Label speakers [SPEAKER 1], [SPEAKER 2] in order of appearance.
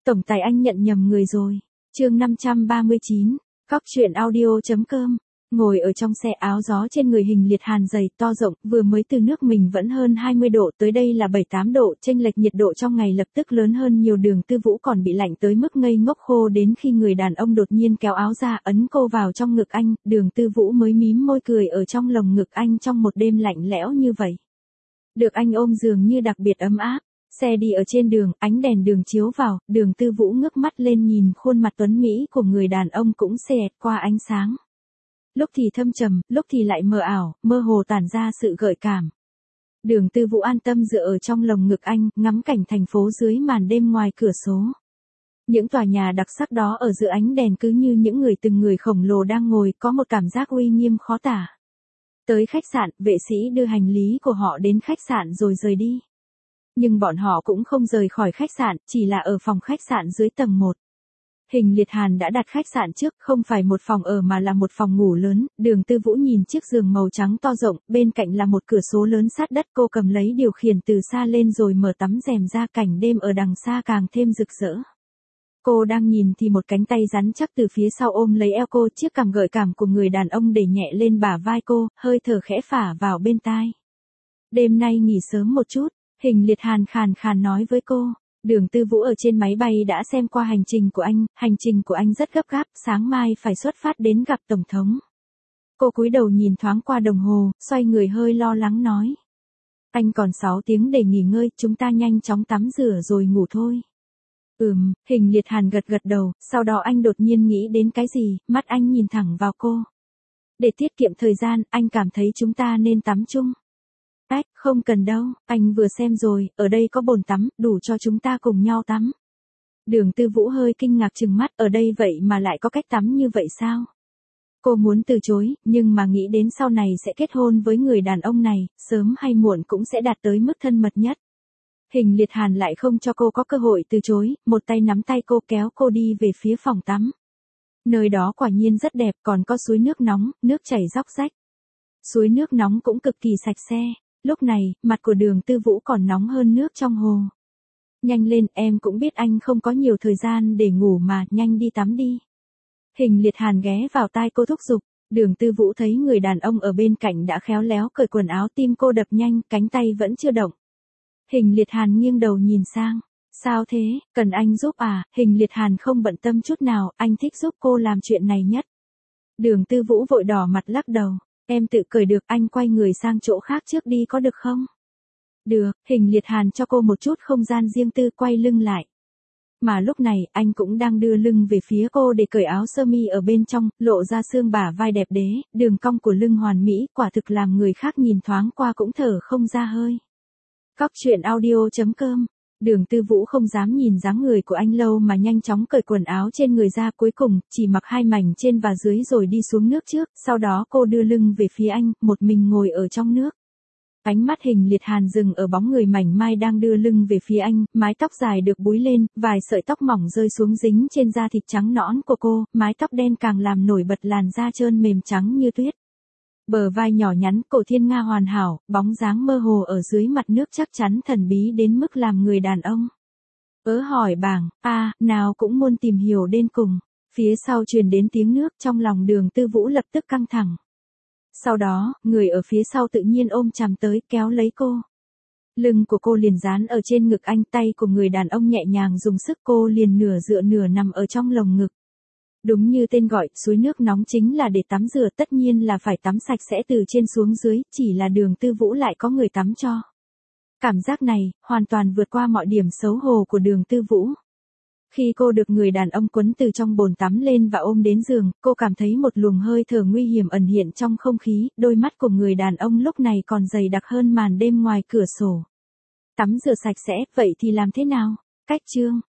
[SPEAKER 1] Tổng tài anh nhận nhầm người rồi. Chương 539, Cóc truyện audio.com. Ngồi ở trong xe, áo gió trên người Hình Liệt Hàn dày to rộng, vừa mới từ nước mình vẫn hơn 20 độ, tới đây là 7-8 độ, chênh lệch nhiệt độ trong ngày lập tức lớn hơn nhiều. Đường Tư Vũ còn bị lạnh tới mức ngây ngốc khô, đến khi người đàn ông đột nhiên kéo áo ra, ấn cô vào trong ngực anh, Đường Tư Vũ mới mím môi cười ở trong lồng ngực anh trong một đêm lạnh lẽo như vậy. Được anh ôm dường như đặc biệt ấm áp. Xe đi ở trên đường, ánh đèn đường chiếu vào, Đường Tư Vũ ngước mắt lên nhìn khuôn mặt tuấn mỹ của người đàn ông cũng xẹt qua ánh sáng. Lúc thì thâm trầm, lúc thì lại mờ ảo, mơ hồ tản ra sự gợi cảm. Đường Tư Vũ an tâm dựa ở trong lồng ngực anh, ngắm cảnh thành phố dưới màn đêm ngoài cửa sổ. Những tòa nhà đặc sắc đó ở giữa ánh đèn cứ như những từng người khổng lồ đang ngồi, có một cảm giác uy nghiêm khó tả. Tới khách sạn, vệ sĩ đưa hành lý của họ đến khách sạn rồi rời đi. Nhưng bọn họ cũng không rời khỏi khách sạn, chỉ là ở phòng khách sạn dưới tầng 1. Hình Liệt Hàn đã đặt khách sạn trước, không phải một phòng ở mà là một phòng ngủ lớn. Đường Tư Vũ nhìn chiếc giường màu trắng to rộng, bên cạnh là một cửa sổ lớn sát đất. Cô cầm lấy điều khiển từ xa lên rồi mở tấm rèm ra, cảnh đêm ở đằng xa càng thêm rực rỡ. Cô đang nhìn thì một cánh tay rắn chắc từ phía sau ôm lấy eo cô, chiếc cằm gợi cảm của người đàn ông đẩy nhẹ lên bả vai cô, hơi thở khẽ phả vào bên tai. Đêm nay nghỉ sớm một chút, Hình Liệt Hàn khàn khàn nói với cô. Đường Tư Vũ ở trên máy bay đã xem qua hành trình của anh rất gấp gáp, sáng mai phải xuất phát đến gặp Tổng thống. Cô cúi đầu nhìn thoáng qua đồng hồ, xoay người hơi lo lắng nói. Anh còn 6 tiếng để nghỉ ngơi, chúng ta nhanh chóng tắm rửa rồi ngủ thôi. Hình Liệt Hàn gật gật đầu, sau đó anh đột nhiên nghĩ đến cái gì, mắt anh nhìn thẳng vào cô. Để tiết kiệm thời gian, anh cảm thấy chúng ta nên tắm chung. Không cần đâu, anh vừa xem rồi, ở đây có bồn tắm, đủ cho chúng ta cùng nhau tắm. Đường Tư Vũ hơi kinh ngạc trừng mắt, ở đây vậy mà lại có cách tắm như vậy sao? Cô muốn từ chối, nhưng mà nghĩ đến sau này sẽ kết hôn với người đàn ông này, sớm hay muộn cũng sẽ đạt tới mức thân mật nhất. Hình Liệt Hàn lại không cho cô có cơ hội từ chối, một tay nắm tay cô kéo cô đi về phía phòng tắm. Nơi đó quả nhiên rất đẹp, còn có suối nước nóng, nước chảy róc rách. Suối nước nóng cũng cực kỳ sạch sẽ. Lúc này, mặt của Đường Tư Vũ còn nóng hơn nước trong hồ. Nhanh lên, em cũng biết anh không có nhiều thời gian để ngủ mà, nhanh đi tắm đi. Hình Liệt Hàn ghé vào tai cô thúc giục. Đường Tư Vũ thấy người đàn ông ở bên cạnh đã khéo léo cởi quần áo, tim cô đập nhanh, cánh tay vẫn chưa động. Hình Liệt Hàn nghiêng đầu nhìn sang. Sao thế, cần anh giúp à? Hình Liệt Hàn không bận tâm chút nào, anh thích giúp cô làm chuyện này nhất. Đường Tư Vũ vội đỏ mặt lắc đầu. Em tự cởi được, anh quay người sang chỗ khác trước đi có được không? Được, Hình Liệt Hàn cho cô một chút không gian riêng tư, quay lưng lại. Mà lúc này, anh cũng đang đưa lưng về phía cô để cởi áo sơ mi ở bên trong, lộ ra xương bả vai đẹp đẽ, đường cong của lưng hoàn mỹ, quả thực làm người khác nhìn thoáng qua cũng thở không ra hơi. Cóc truyện audio.com. Đường Tư Vũ không dám nhìn dáng người của anh lâu mà nhanh chóng cởi quần áo trên người ra, cuối cùng chỉ mặc 2 mảnh trên và dưới rồi đi xuống nước trước, sau đó cô đưa lưng về phía anh, một mình ngồi ở trong nước. Ánh mắt Hình Liệt Hàn dừng ở bóng người mảnh mai đang đưa lưng về phía anh, mái tóc dài được búi lên, vài sợi tóc mỏng rơi xuống dính trên da thịt trắng nõn của cô, mái tóc đen càng làm nổi bật làn da trơn mềm trắng như tuyết. Bờ vai nhỏ nhắn, cổ thiên nga hoàn hảo, bóng dáng mơ hồ ở dưới mặt nước chắc chắn thần bí đến mức làm người đàn ông hỏi bảng, nào cũng muốn tìm hiểu đến cùng. Phía sau truyền đến tiếng nước, trong lòng Đường Tư Vũ lập tức căng thẳng. Sau đó, người ở phía sau tự nhiên ôm chầm tới, kéo lấy cô. Lưng của cô liền dán ở trên ngực anh, tay của người đàn ông nhẹ nhàng dùng sức, cô liền nửa dựa nửa nằm ở trong lồng ngực. Đúng như tên gọi, suối nước nóng chính là để tắm rửa, tất nhiên là phải tắm sạch sẽ từ trên xuống dưới, chỉ là Đường Tư Vũ lại có người tắm cho. Cảm giác này, hoàn toàn vượt qua mọi điểm xấu hổ của Đường Tư Vũ. Khi cô được người đàn ông quấn từ trong bồn tắm lên và ôm đến giường, cô cảm thấy một luồng hơi thở nguy hiểm ẩn hiện trong không khí, đôi mắt của người đàn ông lúc này còn dày đặc hơn màn đêm ngoài cửa sổ. Tắm rửa sạch sẽ, vậy thì làm thế nào? Cách chương